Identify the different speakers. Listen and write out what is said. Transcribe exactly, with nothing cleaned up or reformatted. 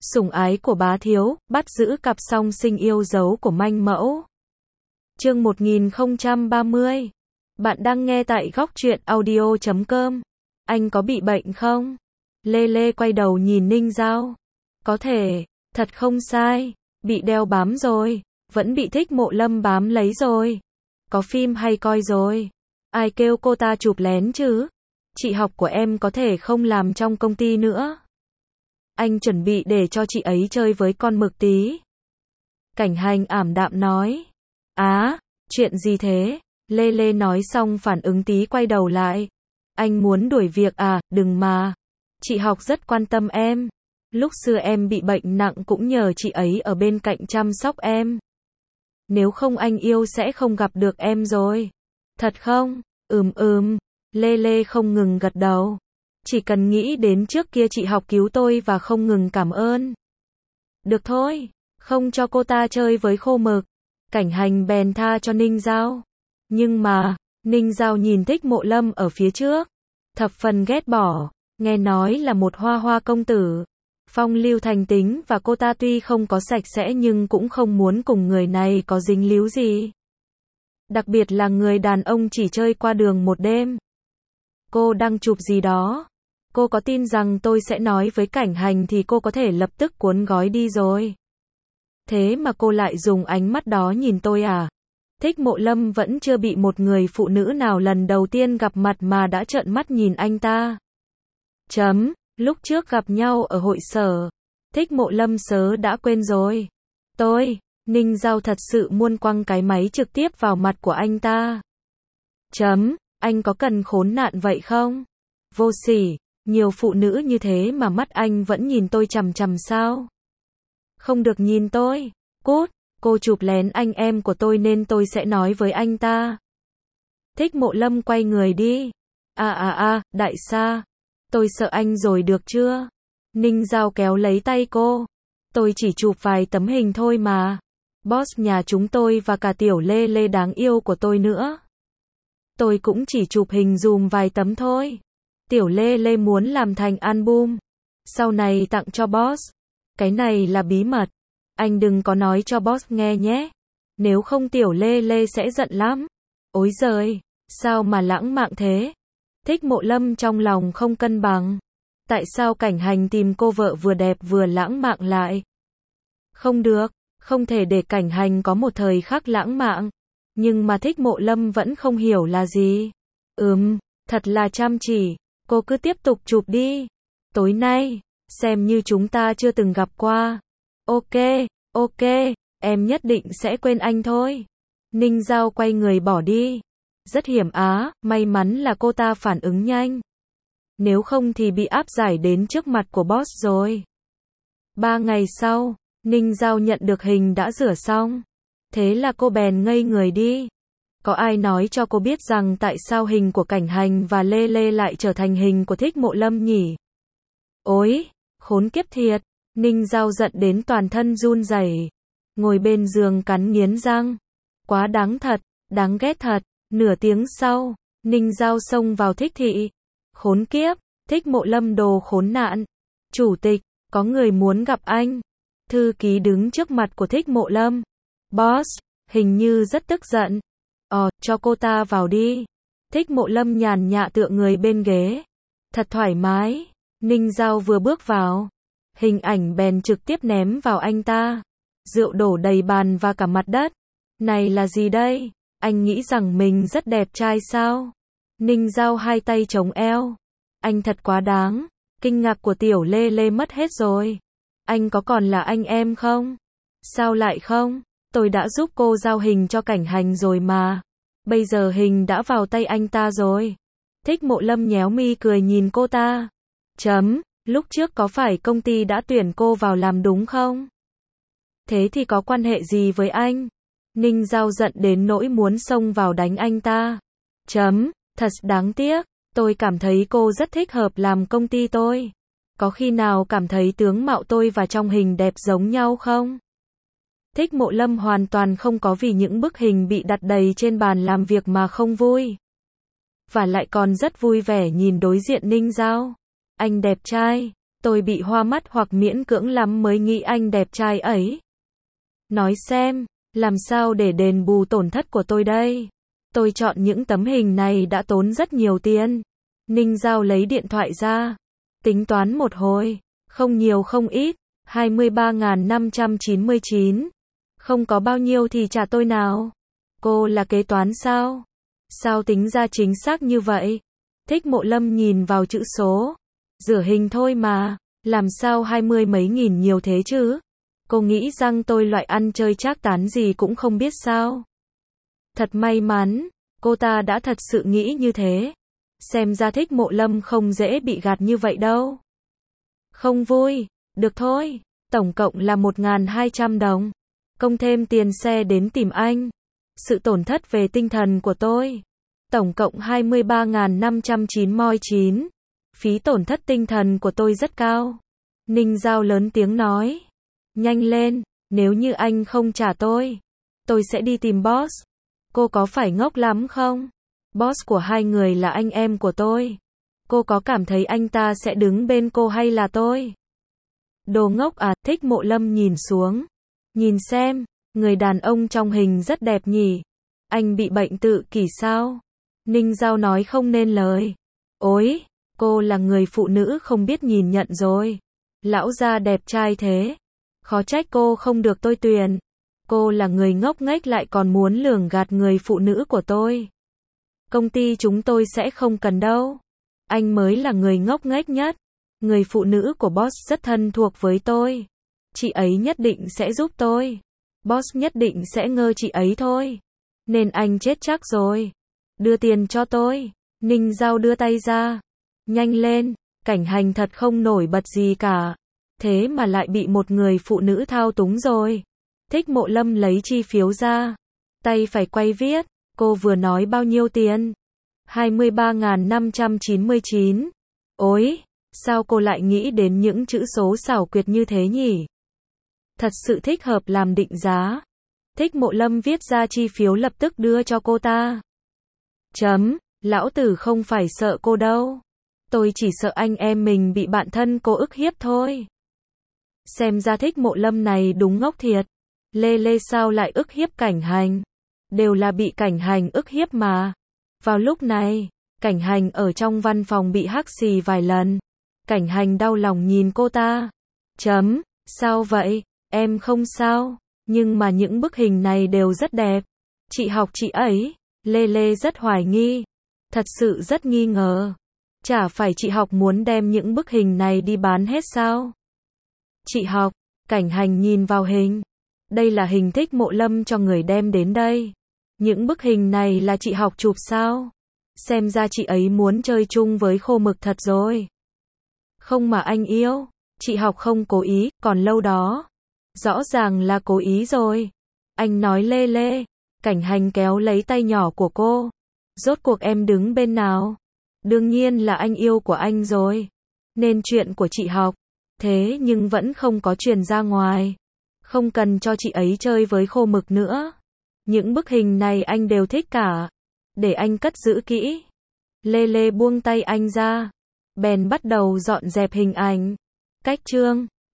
Speaker 1: Sủng ái của bá thiếu, bắt giữ cặp song sinh yêu dấu của manh mẫu. Chương một nghìn không trăm ba mươi. Bạn đang nghe tại góc truyện audio chấm com. Anh có bị bệnh không? Lê Lê quay đầu nhìn Ninh Giao. Có thể, thật không sai, bị đeo bám rồi, vẫn bị Thích Mộ Lâm bám lấy rồi. Có phim hay coi rồi. Ai kêu cô ta chụp lén chứ? Chị học của em có thể không làm trong công ty nữa. Anh chuẩn bị để cho chị ấy chơi với con mực tí. Cảnh Hành ảm đạm nói. Á, chuyện gì thế? Lê Lê nói xong phản ứng tí quay đầu lại. Anh muốn đuổi việc à, đừng mà. Chị học rất quan tâm em. Lúc xưa em bị bệnh nặng cũng nhờ chị ấy ở bên cạnh chăm sóc em. Nếu không anh yêu sẽ không gặp được em rồi. Thật không? Ừm ừm. Lê Lê không ngừng gật đầu. Chỉ cần nghĩ đến trước kia chị học cứu tôi và không ngừng cảm ơn. Được thôi, không cho cô ta chơi với khô mực. Cảnh Hành bèn tha cho Ninh Giao. Nhưng mà, Ninh Giao nhìn Thích Mộ Lâm ở phía trước. Thập phần ghét bỏ, nghe nói là một hoa hoa công tử. Phong lưu thành tính và cô ta tuy không có sạch sẽ nhưng cũng không muốn cùng người này có dính líu gì. Đặc biệt là người đàn ông chỉ chơi qua đường một đêm. Cô đang chụp gì đó. Cô có tin rằng tôi sẽ nói với Cảnh Hành thì cô có thể lập tức cuốn gói đi rồi. Thế mà cô lại dùng ánh mắt đó nhìn tôi à? Thích Mộ Lâm vẫn chưa bị một người phụ nữ nào lần đầu tiên gặp mặt mà đã trợn mắt nhìn anh ta. Chấm, lúc trước gặp nhau ở hội sở. Thích Mộ Lâm sớ đã quên rồi. Tôi, Ninh Giao thật sự muốn quăng cái máy trực tiếp vào mặt của anh ta. Chấm, anh có cần khốn nạn vậy không? Vô sỉ. Nhiều phụ nữ như thế mà mắt anh vẫn nhìn tôi chằm chằm sao? Không được nhìn tôi. Cút, cô chụp lén anh em của tôi nên tôi sẽ nói với anh ta. Thích Mộ Lâm quay người đi. À à à, đại sa. Tôi sợ anh rồi được chưa? Ninh Giao kéo lấy tay cô. Tôi chỉ chụp vài tấm hình thôi mà. Boss nhà chúng tôi và cả tiểu Lê Lê đáng yêu của tôi nữa. Tôi cũng chỉ chụp hình dùm vài tấm thôi. Tiểu Lê Lê muốn làm thành album. Sau này tặng cho boss. Cái này là bí mật. Anh đừng có nói cho boss nghe nhé. Nếu không tiểu Lê Lê sẽ giận lắm. Ối giời, sao mà lãng mạn thế? Thích Mộ Lâm trong lòng không cân bằng. Tại sao Cảnh Hành tìm cô vợ vừa đẹp vừa lãng mạn lại? Không được, không thể để Cảnh Hành có một thời khắc lãng mạn. Nhưng mà Thích Mộ Lâm vẫn không hiểu là gì. Ừm, thật là chăm chỉ. Cô cứ tiếp tục chụp đi. Tối nay, xem như chúng ta chưa từng gặp qua. Ok, ok, em nhất định sẽ quên anh thôi. Ninh Giao quay người bỏ đi. Rất hiểm á, may mắn là cô ta phản ứng nhanh. Nếu không thì bị áp giải đến trước mặt của boss rồi. Ba ngày sau, Ninh Giao nhận được hình đã rửa xong. Thế là cô bèn ngây người đi. Có ai nói cho cô biết rằng tại sao hình của Cảnh Hành và Lê Lê lại trở thành hình của Thích Mộ Lâm nhỉ? Ôi, khốn kiếp thiệt. Ninh Giao giận đến toàn thân run rẩy. Ngồi bên giường cắn nghiến răng. Quá đáng thật, đáng ghét thật. Nửa tiếng sau, Ninh Giao xông vào Thích thị. Khốn kiếp, Thích Mộ Lâm đồ khốn nạn. Chủ tịch, có người muốn gặp anh. Thư ký đứng trước mặt của Thích Mộ Lâm. Boss, hình như rất tức giận. Ờ, cho cô ta vào đi. Thích Mộ Lâm nhàn nhã tựa người bên ghế. Thật thoải mái. Ninh Giao vừa bước vào. Hình ảnh bèn trực tiếp ném vào anh ta. Rượu đổ đầy bàn và cả mặt đất. Này là gì đây? Anh nghĩ rằng mình rất đẹp trai sao? Ninh Giao hai tay chống eo. Anh thật quá đáng. Kinh ngạc của tiểu Lê Lê mất hết rồi. Anh có còn là anh em không? Sao lại không? Tôi đã giúp cô giao hình cho Cảnh Hành rồi mà. Bây giờ hình đã vào tay anh ta rồi. Thích Mộ Lâm nhéo mi cười nhìn cô ta. Chấm, lúc trước có phải công ty đã tuyển cô vào làm đúng không? Thế thì có quan hệ gì với anh? Ninh Giao giận đến nỗi muốn xông vào đánh anh ta. Chấm, thật đáng tiếc. Tôi cảm thấy cô rất thích hợp làm công ty tôi. Có khi nào cảm thấy tướng mạo tôi và trong hình đẹp giống nhau không? Thích Mộ Lâm hoàn toàn không có vì những bức hình bị đặt đầy trên bàn làm việc mà không vui. Và lại còn rất vui vẻ nhìn đối diện Ninh Giao. Anh đẹp trai, Tôi bị hoa mắt hoặc miễn cưỡng lắm mới nghĩ anh đẹp trai ấy. Nói xem, làm sao để đền bù tổn thất của tôi đây? Tôi chọn những tấm hình này đã tốn rất nhiều tiền. Ninh Giao lấy điện thoại ra. Tính toán một hồi. Không nhiều không ít. hai mươi ba nghìn năm trăm chín mươi chín. Không có bao nhiêu thì trả tôi nào. Cô là kế toán sao? Sao tính ra chính xác như vậy? Thích Mộ Lâm nhìn vào chữ số. Rửa hình thôi mà. Làm sao hai mươi mấy nghìn nhiều thế chứ? Cô nghĩ rằng tôi loại ăn chơi trác tán gì cũng không biết sao? Thật may mắn. Cô ta đã thật sự nghĩ như thế. Xem ra Thích Mộ Lâm không dễ bị gạt như vậy đâu. Không vui. Được thôi. Tổng cộng là một nghìn hai trăm đồng. Công thêm tiền xe đến tìm anh. Sự tổn thất về tinh thần của tôi. Tổng cộng hai mươi ba nghìn năm trăm chín mươi chín. Phí tổn thất tinh thần của tôi rất cao. Ninh Giao lớn tiếng nói. Nhanh lên, nếu như anh không trả tôi, tôi sẽ đi tìm boss. Cô có phải ngốc lắm không? Boss của hai người là anh em của tôi. Cô có cảm thấy anh ta sẽ đứng bên cô hay là tôi? Đồ ngốc à, Thích Mộ Lâm nhìn xuống. Nhìn xem, người đàn ông trong hình rất đẹp nhỉ. Anh bị bệnh tự kỷ sao? Ninh Giao nói không nên lời. Ôi, cô là người phụ nữ không biết nhìn nhận rồi. Lão gia đẹp trai thế. Khó trách cô không được tôi tuyển. Cô là người ngốc nghếch lại còn muốn lường gạt người phụ nữ của tôi. Công ty chúng tôi sẽ không cần đâu. Anh mới là người ngốc nghếch nhất. Người phụ nữ của boss rất thân thuộc với tôi. Chị ấy nhất định sẽ giúp tôi. Boss nhất định sẽ ngơ chị ấy thôi. Nên anh chết chắc rồi. Đưa tiền cho tôi. Ninh Giao đưa tay ra. Nhanh lên, Cảnh Hành thật không nổi bật gì cả. Thế mà lại bị một người phụ nữ thao túng rồi. Thích Mộ Lâm lấy chi phiếu ra. Tay phải quay viết. Cô vừa nói bao nhiêu tiền? hai mươi ba nghìn năm trăm chín mươi chín. Ôi, sao cô lại nghĩ đến những chữ số xảo quyệt như thế nhỉ? Thật sự thích hợp làm định giá. Thích Mộ Lâm viết ra chi phiếu lập tức đưa cho cô ta. Chấm, lão tử không phải sợ cô đâu. Tôi chỉ sợ anh em mình bị bạn thân cô ức hiếp thôi. Xem ra Thích Mộ Lâm này đúng ngốc thiệt. Lê Lê sao lại ức hiếp Cảnh Hành? Đều là bị Cảnh Hành ức hiếp mà. Vào lúc này, Cảnh Hành ở trong văn phòng bị hắt xì vài lần. Cảnh Hành đau lòng nhìn cô ta. Chấm, sao vậy? Em không sao. Nhưng mà những bức hình này đều rất đẹp. Chị học chị ấy. Lê Lê rất hoài nghi. Thật sự rất nghi ngờ. Chả phải chị học muốn đem những bức hình này đi bán hết sao? Chị học. Cảnh Hành nhìn vào hình. Đây là hình Thích Mộ Lâm cho người đem đến đây. Những bức hình này là chị học chụp sao? Xem ra chị ấy muốn chơi chung với Khô Mực thật rồi. Không mà anh yêu. Chị học không cố ý, còn lâu đó. Rõ ràng là cố ý rồi. Anh nói Lê Lê. Cảnh Hành kéo lấy tay nhỏ của cô. Rốt cuộc em đứng bên nào? Đương nhiên là anh yêu của anh rồi. Nên chuyện của chị học. Thế nhưng vẫn không có truyền ra ngoài. Không cần cho chị ấy chơi với Khô Mực nữa. Những bức hình này anh đều thích cả. Để anh cất giữ kỹ. Lê Lê buông tay anh ra. Bèn bắt đầu dọn dẹp hình ảnh. Cách chương.